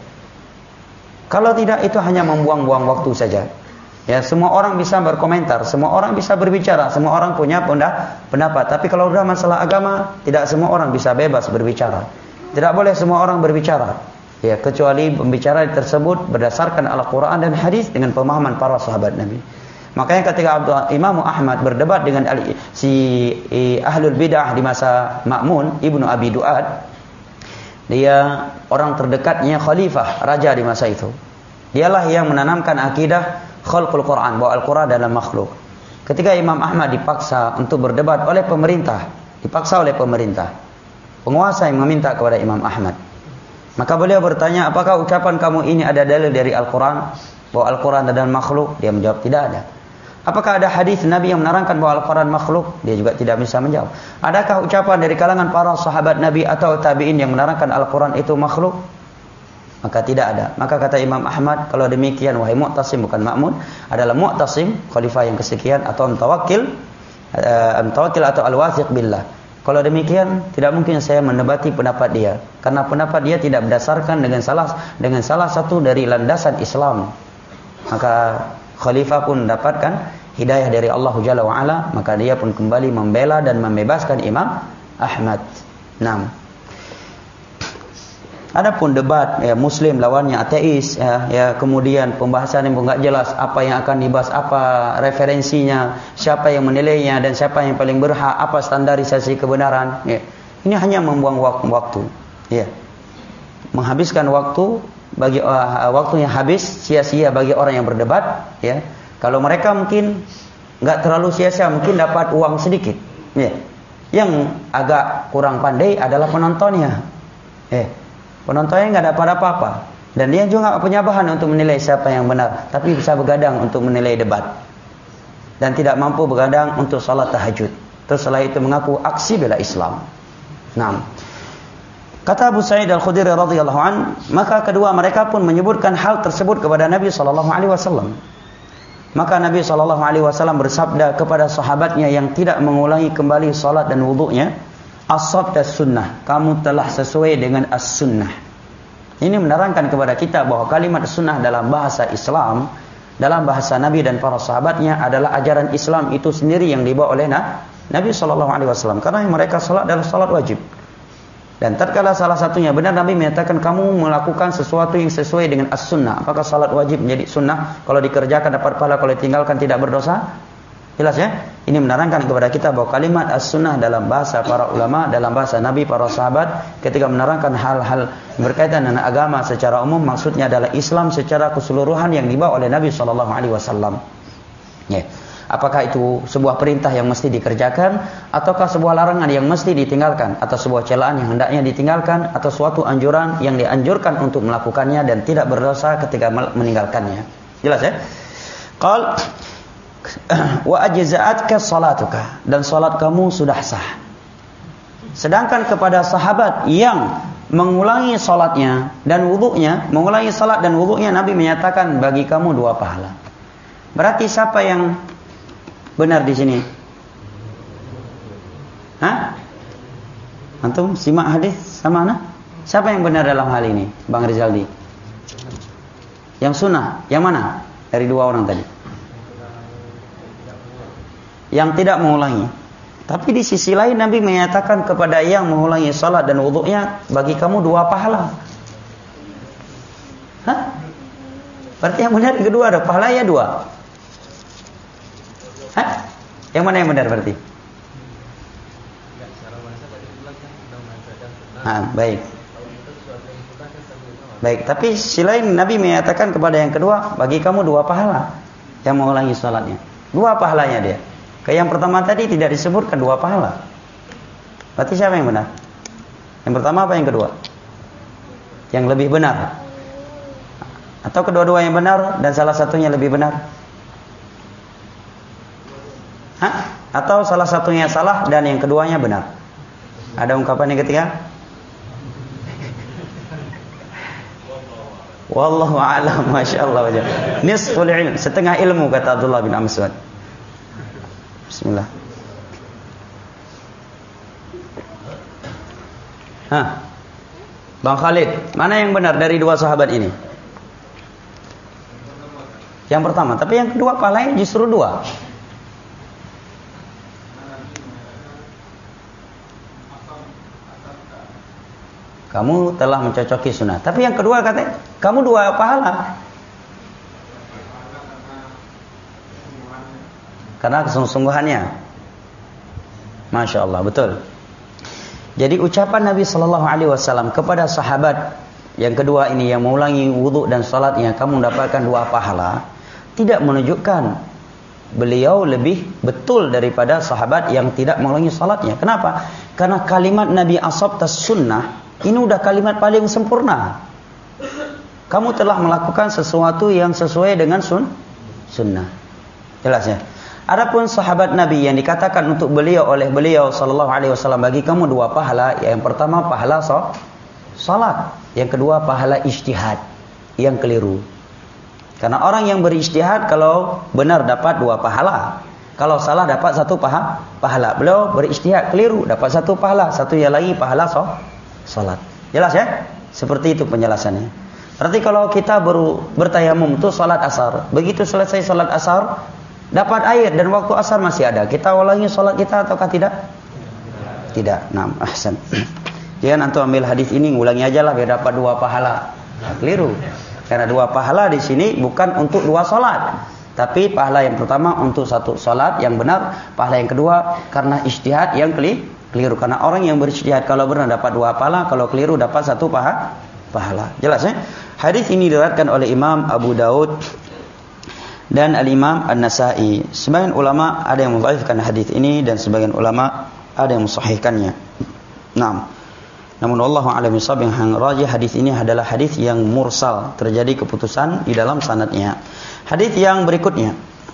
Kalau tidak, itu hanya membuang-buang waktu saja. Ya, semua orang bisa berkomentar, semua orang bisa berbicara, semua orang punya pendapat. Tapi kalau sudah masalah agama, tidak semua orang bisa bebas berbicara. Tidak boleh semua orang berbicara. Ya, kecuali pembicara tersebut berdasarkan Al-Quran dan hadis dengan pemahaman para sahabat Nabi. Makanya ketika Imam Ahmad berdebat dengan si ahlul bidah di masa Ma'mun Ibnu Abi Duad, dia orang terdekatnya khalifah, raja di masa itu. Dialah yang menanamkan akidah khalqul Quran, bahwa Al-Quran adalah makhluk. Ketika Imam Ahmad dipaksa untuk berdebat oleh pemerintah, dipaksa oleh pemerintah, penguasa yang meminta kepada Imam Ahmad, maka beliau bertanya, apakah ucapan kamu ini ada dalil dari Al-Quran bahwa Al-Quran adalah makhluk? Dia menjawab, tidak ada. Apakah ada hadis Nabi yang menerangkan bahwa Al-Quran makhluk? Dia juga tidak bisa menjawab. Adakah ucapan dari kalangan para sahabat Nabi atau tabi'in yang menerangkan Al-Quran itu makhluk? Maka tidak ada. Maka kata Imam Ahmad, kalau demikian wahai Mu'tasim, bukan Ma'mun, adalah Mu'tasim, khalifah yang kesekian, atau Mutawakkil, uh, Mutawakkil atau Al-Wathiq billah. Kalau demikian, tidak mungkin saya mendebati pendapat dia, karena pendapat dia tidak berdasarkan dengan salah dengan salah satu dari landasan Islam. Maka khalifah pun mendapatkan hidayah dari Allah Jalla wa'ala, maka dia pun kembali membela dan membebaskan Imam Ahmad. Naam. Adapun debat ya, Muslim lawannya ateis ya, ya kemudian pembahasan yang enggak jelas apa yang akan dibahas, apa referensinya, siapa yang menilainya dan siapa yang paling berhak, apa standarisasi kebenaran ya. Ini hanya membuang waktu ya. Menghabiskan waktu bagi uh, waktu yang habis sia-sia bagi orang yang berdebat ya. Kalau mereka mungkin enggak terlalu sia-sia, mungkin dapat uang sedikit ya. Yang agak kurang pandai adalah penontonnya ya. Penontonnya nggak dapat apa-apa dan dia juga nggak punya bahan untuk menilai siapa yang benar, tapi bisa begadang untuk menilai debat dan tidak mampu begadang untuk salat tahajud. Terus setelah itu mengaku aksi bela Islam. Nah, kata Abu Sa'id Al-Khudri radhiyallahu an, maka kedua mereka pun menyebutkan hal tersebut kepada Nabi sallallahu alaihi wasallam. Maka Nabi sallallahu alaihi wasallam bersabda kepada sahabatnya yang tidak mengulangi kembali salat dan wudunya, as-sabta sunnah, kamu telah sesuai dengan as-sunnah. Ini menerangkan kepada kita bahwa kalimat sunnah dalam bahasa Islam, dalam bahasa Nabi dan para sahabatnya adalah ajaran Islam itu sendiri yang dibawa oleh Nabi sallallahu alaihi wasallam. Karena mereka salat adalah salat wajib. Dan tatkala salah satunya benar, Nabi menyatakan kamu melakukan sesuatu yang sesuai dengan as-sunnah. Apakah salat wajib menjadi sunnah? Kalau dikerjakan dapat pahala, kalau ditinggalkan tidak berdosa? Jelas ya? Ini menerangkan kepada kita bahwa kalimat as-sunnah dalam bahasa para ulama, dalam bahasa Nabi, para sahabat, ketika menerangkan hal-hal berkaitan dengan agama secara umum, maksudnya adalah Islam secara keseluruhan yang dibawa oleh Nabi sallallahu alaihi wasallam. Ya. Apakah itu sebuah perintah yang mesti dikerjakan, ataukah sebuah larangan yang mesti ditinggalkan, atau sebuah celaan yang hendaknya ditinggalkan, atau suatu anjuran yang dianjurkan untuk melakukannya dan tidak berdosa ketika meninggalkannya. Jelas ya? Qal wa ajza'atka salatuka, dan salat kamu sudah sah. Sedangkan kepada sahabat yang mengulangi salatnya dan wudunya, mengulangi salat dan wudunya, Nabi menyatakan bagi kamu dua pahala. Berarti siapa yang benar di sini? Hah? Antum simak hadis sama ana? Siapa yang benar dalam hal ini, Bang Rizaldi? Yang sunnah, yang mana? Dari dua orang tadi. Yang tidak mengulangi. Tapi di sisi lain Nabi menyatakan kepada yang mengulangi salat dan wudunya, bagi kamu dua pahala. Hah? Berarti yang benar kedua ada pahala ya dua. Hah? Yang mana yang benar berarti? Ah, baik. Baik, tapi sisi lain Nabi menyatakan kepada yang kedua, bagi kamu dua pahala yang mengulangi salatnya. Dua pahalanya dia. Ke yang pertama tadi tidak disebutkan dua pahala. Berarti siapa yang benar? Yang pertama apa yang kedua? Yang lebih benar. Atau kedua-dua yang benar dan salah satunya lebih benar? Hah? Atau salah satunya salah dan yang keduanya benar? Ada ungkapan yang ketiga? Wallahu a'lam, masyaallah. Nisful ilm, setengah ilmu kata Abdullah bin Amr. Bismillah. Hah? Bang Khalid, mana yang benar dari dua sahabat ini? Yang pertama, tapi yang kedua pahalanya justru dua. Kamu telah mencocoki sunnah. Tapi yang kedua katanya, kamu dua pahala. Karena kesungguh-sungguhannya. Masya Allah, betul. Jadi ucapan Nabi Sallallahu Alaihi Wasallam kepada sahabat yang kedua ini yang mengulangi wudhu dan salatnya, kamu mendapatkan dua pahala, tidak menunjukkan beliau lebih betul daripada sahabat yang tidak mengulangi salatnya. Kenapa? Karena kalimat Nabi ashabtas sunnah ini udah kalimat paling sempurna. Kamu telah melakukan sesuatu yang sesuai dengan sun sunnah. Jelas ya? Adapun sahabat Nabi yang dikatakan untuk beliau oleh beliau sallallahu alaihi wasallam, bagi kamu dua pahala, yang pertama pahala salat, yang kedua pahala ijtihad yang keliru. Karena orang yang berijtihad kalau benar dapat dua pahala, kalau salah dapat satu pahala. Beliau berijtihad keliru, dapat satu pahala, satunya lagi pahala salat. Jelas ya? Seperti itu penjelasannya. Berarti kalau kita baru bertayamum itu salat asar, begitu selesai salat asar dapat air dan waktu asar masih ada, kita ulangi salat kita ataukah tidak? Tidak. Nah, ahsan. Jangan antum ambil hadis ini ngulangi aja lah biar dapat dua pahala. Keliru. Karena dua pahala di sini bukan untuk dua salat, tapi pahala yang pertama untuk satu salat yang benar, pahala yang kedua karena ijtihad yang keliru. Karena orang yang berijtihad kalau benar dapat dua pahala, kalau keliru dapat satu paha, pahala. Jelas ya? Hadis ini diriwayatkan oleh Imam Abu Daud dan Al-Imam An-Nasa'i. Sebagian ulama ada yang mendhaifkan hadis ini dan sebagian ulama ada yang mensahihkannya. Naam. Namun wallahu a'lam bishawab, yang rajih hadis ini adalah hadis yang mursal, terjadi keputusan di dalam sanadnya. Hadis yang berikutnya.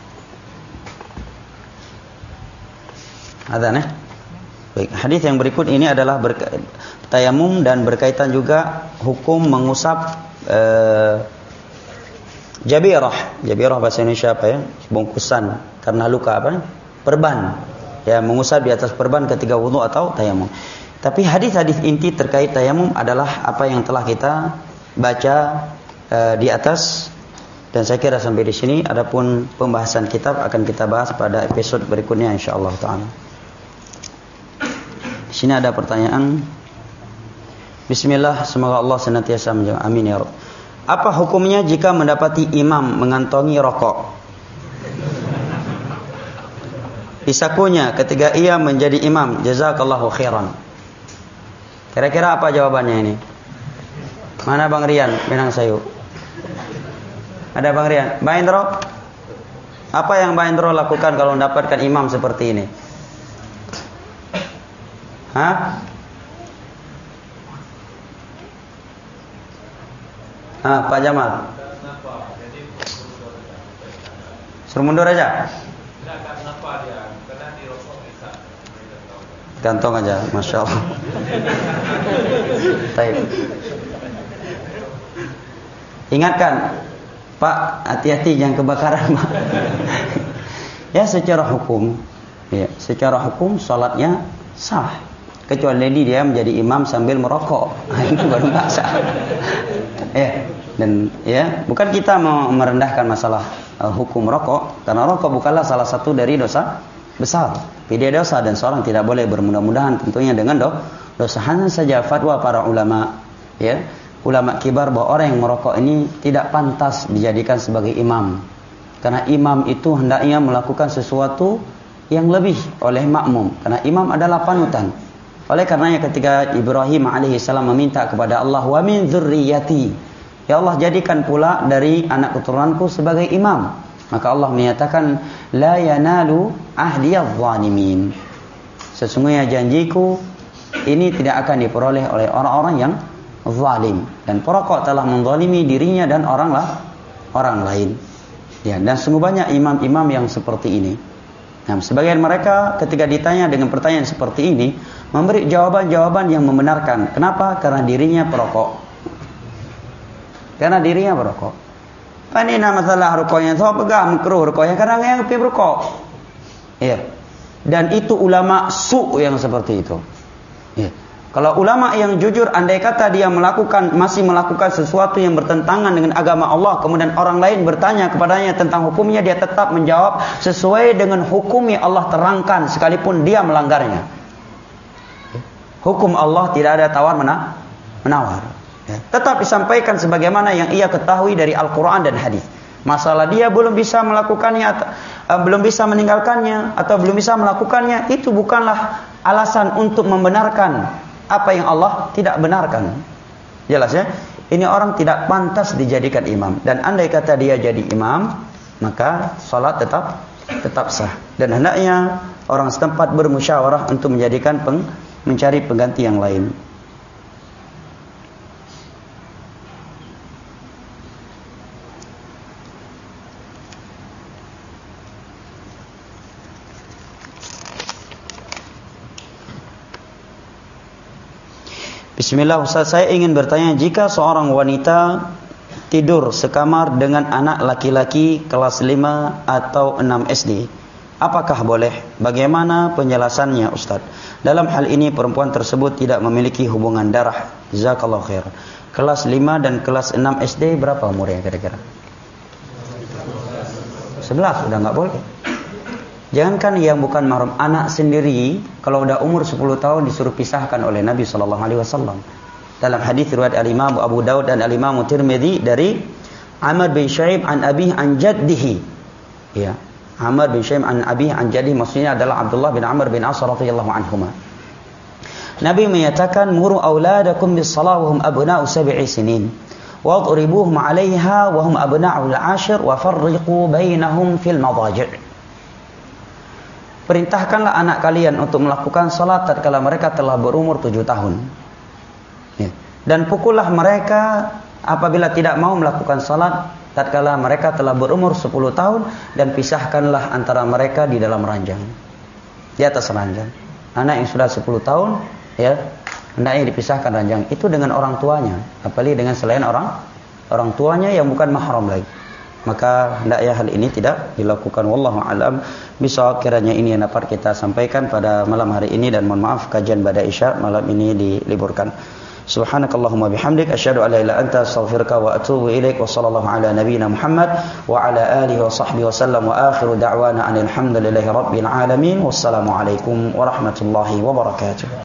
Adzan eh? Baik, hadis yang berikut ini adalah berka- tayamum dan berkaitan juga hukum mengusap eh, jabirah. Jabirah bahasa Indonesia apa ya? Bungkusan karena luka apa? Perban. Ya, mengusap di atas perban ketika wudu atau tayamum. Tapi hadis-hadis inti terkait tayamum adalah apa yang telah kita baca e, di atas, dan saya kira sampai di sini. Adapun pembahasan kitab akan kita bahas pada episode berikutnya insyaallah taala. Di sini ada pertanyaan. Bismillah, semoga Allah senantiasa menjaga. Amin ya rabb. Apa hukumnya jika mendapati imam mengantongi rokok di sakunya ketika ia menjadi imam? Jazakallahu khairan. Kira-kira apa jawabannya ini? Mana Bang Rian, Minang Sayu? Ada Bang Rian? Bang Indro? Apa yang Bang Indro lakukan kalau mendapatkan imam seperti ini? Hah? Ah, Pak Jamal. Suruh mundur aja. Gantong aja, masya Allah. Baik. Ingatkan, Pak, hati-hati jangan kebakaran, Pak. Ya, secara hukum, ya, secara hukum salatnya sah, kecuali dia menjadi imam sambil merokok. Itu baru nggak sah. Ya, dan ya, bukan kita mau merendahkan masalah uh, hukum rokok, karena rokok bukanlah salah satu dari dosa besar, dia dosa, dan seorang tidak boleh bermudah-mudahan tentunya dengan do, dosa. Hanya saja fatwa para ulama, ya, ulama kibar, bahwa orang yang merokok ini tidak pantas dijadikan sebagai imam, karena imam itu hendaknya melakukan sesuatu yang lebih oleh makmum, karena imam adalah panutan. Oleh karenanya ketika Ibrahim alaihissalam meminta kepada Allah, wa min dzurriyyati, ya Allah jadikan pula dari anak keturunanku sebagai imam, maka Allah menyatakan, la yanalu ahdiyadz zalimin, sesungguhnya janjiku ini tidak akan diperoleh oleh orang-orang yang zalim, dan perokok telah menzalimi dirinya dan orang lah orang lain. Ya, dan sungguh banyak imam-imam yang seperti ini. Nah, sebagian mereka ketika ditanya dengan pertanyaan seperti ini, memberi jawaban-jawaban yang membenarkan. Kenapa? Karena dirinya perokok. Karena dirinya perokok. Ini nama masalah rokoknya, so pegang makruh rokoknya karena yang pi rokok. Iya. Dan itu ulama su yang seperti itu. Iya. Kalau ulama yang jujur, andai kata dia melakukan masih melakukan sesuatu yang bertentangan dengan agama Allah, kemudian orang lain bertanya kepadanya tentang hukumnya, dia tetap menjawab sesuai dengan hukum yang Allah terangkan sekalipun dia melanggarnya. Hukum Allah tidak ada tawar menawar. Ya, tetap disampaikan sebagaimana yang ia ketahui dari Al-Quran dan hadis. Masalah dia belum bisa melakukannya atau uh, belum bisa meninggalkannya atau belum bisa melakukannya, itu bukanlah alasan untuk membenarkan apa yang Allah tidak benarkan. Jelas ya? Ini orang tidak pantas dijadikan imam, dan andai kata dia jadi imam, maka salat tetap tetap sah, dan hendaknya orang setempat bermusyawarah untuk menjadikan peng, mencari pengganti yang lain. Bismillah, Ustaz, saya ingin bertanya, jika seorang wanita tidur sekamar dengan anak laki-laki kelas lima atau enam S D, apakah boleh? Bagaimana penjelasannya, Ustaz? Dalam hal ini perempuan tersebut tidak memiliki hubungan darah. Jazakallahu khair. Kelas lima dan kelas enam S D berapa umurnya kira-kira? sebelas, sudah enggak boleh. Jangankan yang bukan mahram, anak sendiri kalau udah umur sepuluh tahun disuruh pisahkan oleh Nabi sallallahu alaihi wasallam. Dalam hadis riwayat Al-Imam Abu Daud dan Al-Imam Tirmidzi dari Amr bin Shu'aib an abihi an jaddihi. Ya. Amr bin Shu'aib an abihi an jaddihi maksudnya adalah Abdullah bin Amr bin As radhiyallahu anhuma. Nabi menyatakan muru auladakum bis-shalah wa hum abna'u sab'i sinin. Wadribuhum 'alaiha wa hum abna'u al-'ashir wa farriqu bainahum fil madaji'. Perintahkanlah anak kalian untuk melakukan salat tatkala mereka telah berumur tujuh tahun. Ya. Dan pukullah mereka apabila tidak mau melakukan salat tatkala mereka telah berumur sepuluh tahun dan pisahkanlah antara mereka di dalam ranjang. Di atas ranjang. Anak yang sudah sepuluh tahun ya, hendaknya dipisahkan ranjang itu dengan orang tuanya, apalagi dengan selain orang orang tuanya yang bukan mahram lagi. Maka hendaknya hal ini tidak dilakukan. Wallahu a'lam bishawab. Kiranya ini yang dapat kita sampaikan pada malam hari ini, dan mohon maaf kajian Ba'da Isya malam ini diliburkan. Subhanakallahumma bihamdik asyhadu an la ilaha illa anta astaghfiruka wa atubu ilaik wa sallallahu ala nabiyyina Muhammad wa ala alihi wa sahbihi wasallam wa akhiru da'wana alhamdulillahi rabbil alamin. Wassalamu alaikum warahmatullahi wabarakatuh.